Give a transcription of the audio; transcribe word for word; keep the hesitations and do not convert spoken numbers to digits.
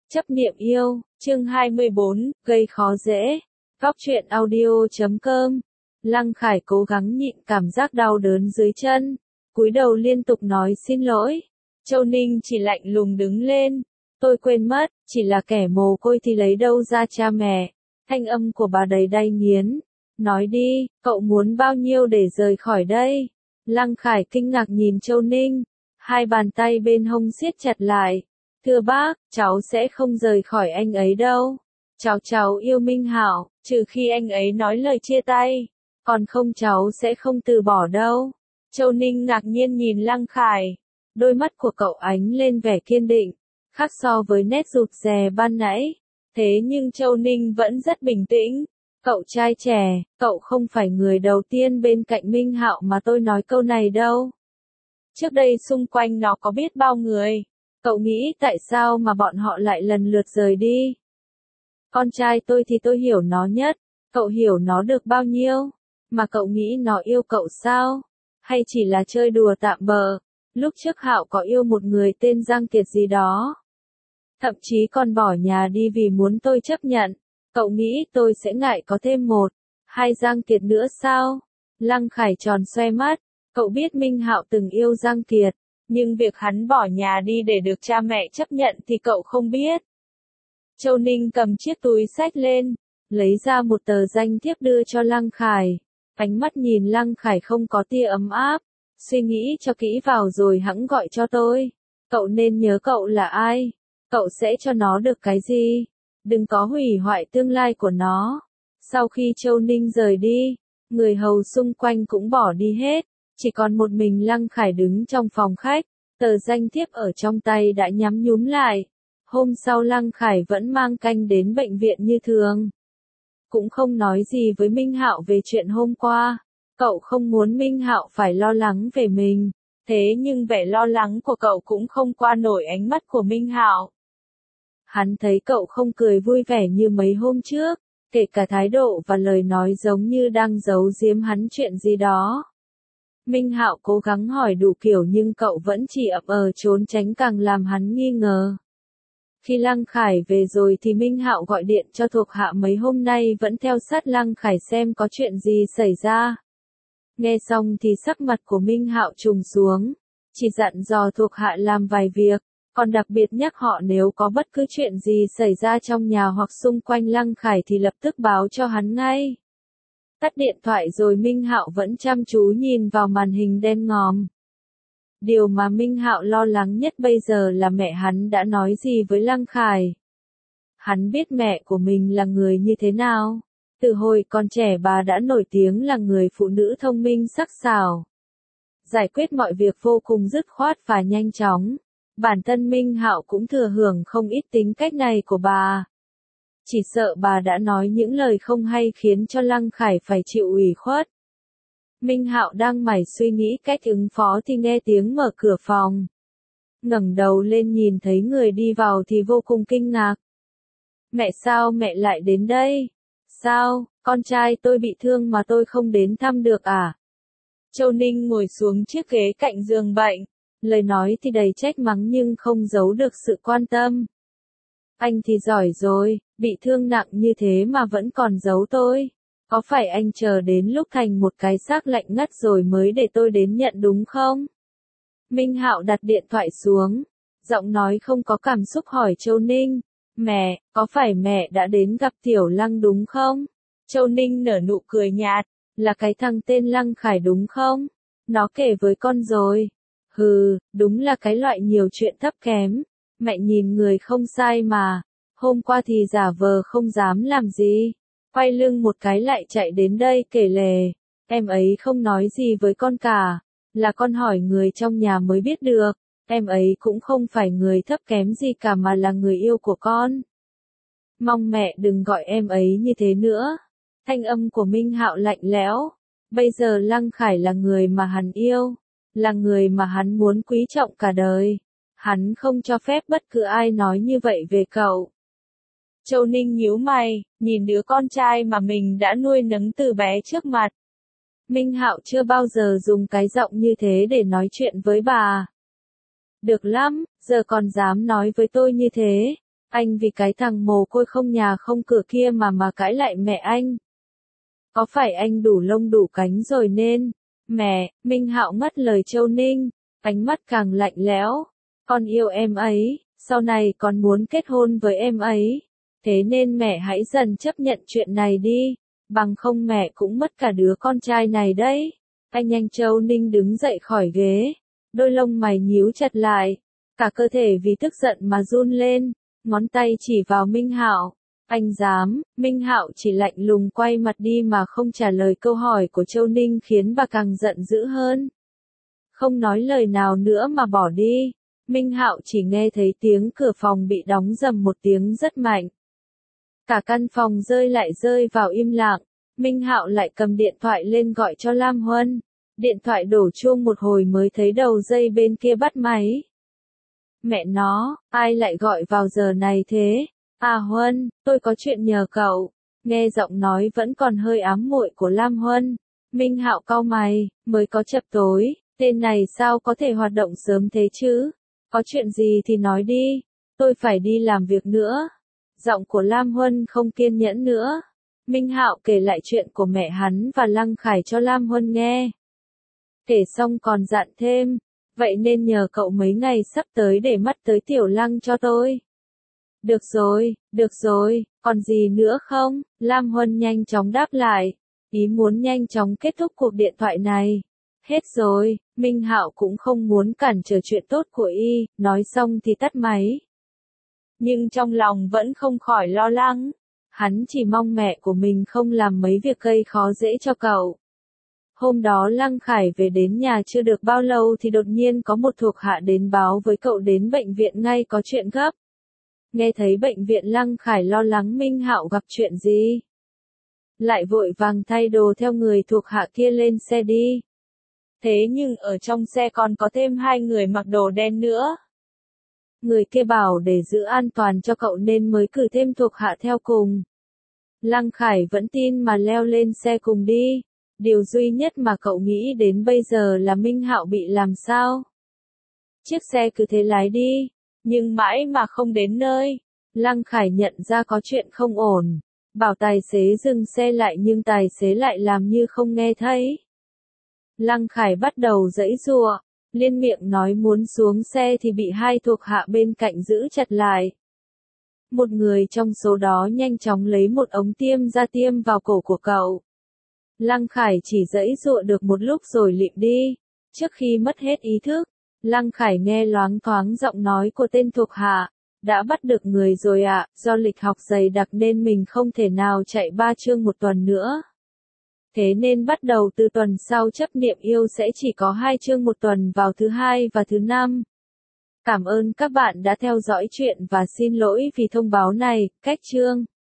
Chấp niệm yêu, chương hai mươi bốn, gây khó dễ. Góc truyện audio chấm com. Lăng Khải cố gắng nhịn cảm giác đau đớn dưới chân, cúi đầu liên tục nói xin lỗi. Châu Ninh chỉ lạnh lùng đứng lên. Tôi quên mất, chỉ là kẻ mồ côi thì lấy đâu ra cha mẹ. Thanh âm của bà đầy đay nghiến. Nói đi, cậu muốn bao nhiêu để rời khỏi đây? Lăng Khải kinh ngạc nhìn Châu Ninh, hai bàn tay bên hông siết chặt lại. Thưa bác, cháu sẽ không rời khỏi anh ấy đâu. Cháu cháu yêu Minh Hạo, trừ khi anh ấy nói lời chia tay. Còn không cháu sẽ không từ bỏ đâu. Châu Ninh ngạc nhiên nhìn Lăng Khải. Đôi mắt của cậu ánh lên vẻ kiên định, khác so với nét rụt rè ban nãy. Thế nhưng Châu Ninh vẫn rất bình tĩnh. Cậu trai trẻ, cậu không phải người đầu tiên bên cạnh Minh Hạo mà tôi nói câu này đâu. Trước đây xung quanh nó có biết bao người. Cậu nghĩ tại sao mà bọn họ lại lần lượt rời đi? Con trai tôi thì tôi hiểu nó nhất. Cậu hiểu nó được bao nhiêu? Mà cậu nghĩ nó yêu cậu sao? Hay chỉ là chơi đùa tạm bợ? Lúc trước Hạo có yêu một người tên Giang Kiệt gì đó. Thậm chí còn bỏ nhà đi vì muốn tôi chấp nhận. Cậu nghĩ tôi sẽ ngại có thêm một, hai Giang Kiệt nữa sao? Lăng Khải tròn xoe mắt. Cậu biết Minh Hạo từng yêu Giang Kiệt. Nhưng việc hắn bỏ nhà đi để được cha mẹ chấp nhận thì cậu không biết. Châu Ninh cầm chiếc túi xách lên, lấy ra một tờ danh thiếp đưa cho Lăng Khải. Ánh mắt nhìn Lăng Khải không có tia ấm áp. Suy nghĩ cho kỹ vào rồi hẵng gọi cho tôi. Cậu nên nhớ cậu là ai. Cậu sẽ cho nó được cái gì. Đừng có hủy hoại tương lai của nó. Sau khi Châu Ninh rời đi, người hầu xung quanh cũng bỏ đi hết. Chỉ còn một mình Lăng Khải đứng trong phòng khách, tờ danh thiếp ở trong tay đã nhắm nhúm lại. Hôm sau Lăng Khải vẫn mang canh đến bệnh viện như thường. Cũng không nói gì với Minh Hạo về chuyện hôm qua. Cậu không muốn Minh Hạo phải lo lắng về mình. Thế nhưng vẻ lo lắng của cậu cũng không qua nổi ánh mắt của Minh Hạo. Hắn thấy cậu không cười vui vẻ như mấy hôm trước, kể cả thái độ và lời nói giống như đang giấu giếm hắn chuyện gì đó. Minh Hạo cố gắng hỏi đủ kiểu nhưng cậu vẫn chỉ ậm ờ trốn tránh càng làm hắn nghi ngờ. Khi Lăng Khải về rồi thì Minh Hạo gọi điện cho thuộc hạ mấy hôm nay vẫn theo sát Lăng Khải xem có chuyện gì xảy ra. Nghe xong thì sắc mặt của Minh Hạo trùng xuống, chỉ dặn dò thuộc hạ làm vài việc, còn đặc biệt nhắc họ nếu có bất cứ chuyện gì xảy ra trong nhà hoặc xung quanh Lăng Khải thì lập tức báo cho hắn ngay. Tắt điện thoại rồi Minh Hạo vẫn chăm chú nhìn vào màn hình đen ngòm. Điều mà Minh Hạo lo lắng nhất bây giờ là mẹ hắn đã nói gì với Lăng Khải. Hắn biết mẹ của mình là người như thế nào. Từ hồi còn trẻ bà đã nổi tiếng là người phụ nữ thông minh sắc sảo. Giải quyết mọi việc vô cùng dứt khoát và nhanh chóng. Bản thân Minh Hạo cũng thừa hưởng không ít tính cách này của bà. Chỉ sợ bà đã nói những lời không hay khiến cho Lăng Khải phải chịu ủy khuất. Minh Hạo đang mải suy nghĩ cách ứng phó thì nghe tiếng mở cửa phòng. Ngẩng đầu lên nhìn thấy người đi vào thì vô cùng kinh ngạc. Mẹ sao mẹ lại đến đây? Sao, con trai tôi bị thương mà tôi không đến thăm được à? Châu Ninh ngồi xuống chiếc ghế cạnh giường bệnh. Lời nói thì đầy trách mắng nhưng không giấu được sự quan tâm. Anh thì giỏi rồi, bị thương nặng như thế mà vẫn còn giấu tôi. Có phải anh chờ đến lúc thành một cái xác lạnh ngắt rồi mới để tôi đến nhận đúng không? Minh Hạo đặt điện thoại xuống, giọng nói không có cảm xúc hỏi Châu Ninh. Mẹ, có phải mẹ đã đến gặp Tiểu Lăng đúng không? Châu Ninh nở nụ cười nhạt, là cái thằng tên Lăng Khải đúng không? Nó kể với con rồi. Hừ, đúng là cái loại nhiều chuyện thấp kém. Mẹ nhìn người không sai mà. Hôm qua thì giả vờ không dám làm gì. Quay lưng một cái lại chạy đến đây kể lể. Em ấy không nói gì với con cả. Là con hỏi người trong nhà mới biết được. Em ấy cũng không phải người thấp kém gì cả mà là người yêu của con. Mong mẹ đừng gọi em ấy như thế nữa. Thanh âm của Minh Hạo lạnh lẽo. Bây giờ Lăng Khải là người mà hắn yêu. Là người mà hắn muốn quý trọng cả đời. Hắn không cho phép bất cứ ai nói như vậy về cậu. Châu Ninh nhíu mày, nhìn đứa con trai mà mình đã nuôi nấng từ bé trước mặt. Minh Hạo chưa bao giờ dùng cái giọng như thế để nói chuyện với bà. Được lắm, giờ còn dám nói với tôi như thế. Anh vì cái thằng mồ côi không nhà không cửa kia mà mà cãi lại mẹ anh. Có phải anh đủ lông đủ cánh rồi nên? Mẹ, Minh Hạo ngắt lời Châu Ninh, ánh mắt càng lạnh lẽo. Con yêu em ấy, sau này con muốn kết hôn với em ấy. Thế nên mẹ hãy dần chấp nhận chuyện này đi, bằng không mẹ cũng mất cả đứa con trai này đấy. Anh nhanh Châu Ninh đứng dậy khỏi ghế, đôi lông mày nhíu chặt lại, cả cơ thể vì tức giận mà run lên, ngón tay chỉ vào Minh Hạo. Anh dám? Minh Hạo chỉ lạnh lùng quay mặt đi mà không trả lời câu hỏi của Châu Ninh khiến bà càng giận dữ hơn. Không nói lời nào nữa mà bỏ đi. Minh Hạo chỉ nghe thấy tiếng cửa phòng bị đóng rầm một tiếng rất mạnh. Cả căn phòng rơi lại rơi vào im lặng. Minh Hạo lại cầm điện thoại lên gọi cho Lam Huân. Điện thoại đổ chuông một hồi mới thấy đầu dây bên kia bắt máy. Mẹ nó, ai lại gọi vào giờ này thế? À Huân, tôi có chuyện nhờ cậu. Nghe giọng nói vẫn còn hơi ám muội của Lam Huân. Minh Hạo cau mày, mới có chập tối, tên này sao có thể hoạt động sớm thế chứ? Có chuyện gì thì nói đi, tôi phải đi làm việc nữa. Giọng của Lam Huân không kiên nhẫn nữa. Minh Hạo kể lại chuyện của mẹ hắn và Lăng Khải cho Lam Huân nghe. Kể xong còn dặn thêm, vậy nên nhờ cậu mấy ngày sắp tới để mắt tới Tiểu Lăng cho tôi. Được rồi, được rồi, còn gì nữa không? Lam Huân nhanh chóng đáp lại, ý muốn nhanh chóng kết thúc cuộc điện thoại này. Hết rồi, Minh Hạo cũng không muốn cản trở chuyện tốt của y, nói xong thì tắt máy. Nhưng trong lòng vẫn không khỏi lo lắng. Hắn chỉ mong mẹ của mình không làm mấy việc gây khó dễ cho cậu. Hôm đó Lăng Khải về đến nhà chưa được bao lâu thì đột nhiên có một thuộc hạ đến báo với cậu đến bệnh viện ngay có chuyện gấp. Nghe thấy bệnh viện Lăng Khải lo lắng Minh Hạo gặp chuyện gì. Lại vội vàng thay đồ theo người thuộc hạ kia lên xe đi. Thế nhưng ở trong xe còn có thêm hai người mặc đồ đen nữa. Người kia bảo để giữ an toàn cho cậu nên mới cử thêm thuộc hạ theo cùng. Lăng Khải vẫn tin mà leo lên xe cùng đi. Điều duy nhất mà cậu nghĩ đến bây giờ là Minh Hạo bị làm sao. Chiếc xe cứ thế lái đi, nhưng mãi mà không đến nơi. Lăng Khải nhận ra có chuyện không ổn, bảo tài xế dừng xe lại nhưng tài xế lại làm như không nghe thấy. Lăng Khải bắt đầu giãy giụa, liên miệng nói muốn xuống xe thì bị hai thuộc hạ bên cạnh giữ chặt lại. Một người trong số đó nhanh chóng lấy một ống tiêm ra tiêm vào cổ của cậu. Lăng Khải chỉ giãy giụa được một lúc rồi lịm đi. Trước khi mất hết ý thức, Lăng Khải nghe loáng thoáng giọng nói của tên thuộc hạ. Đã bắt được người rồi ạ, à, do lịch học dày đặc nên mình không thể nào chạy ba chương một tuần nữa. Thế nên bắt đầu từ tuần sau chấp niệm yêu sẽ chỉ có hai chương một tuần vào thứ hai và thứ năm. Cảm ơn các bạn đã theo dõi chuyện và xin lỗi vì thông báo này, cách chương.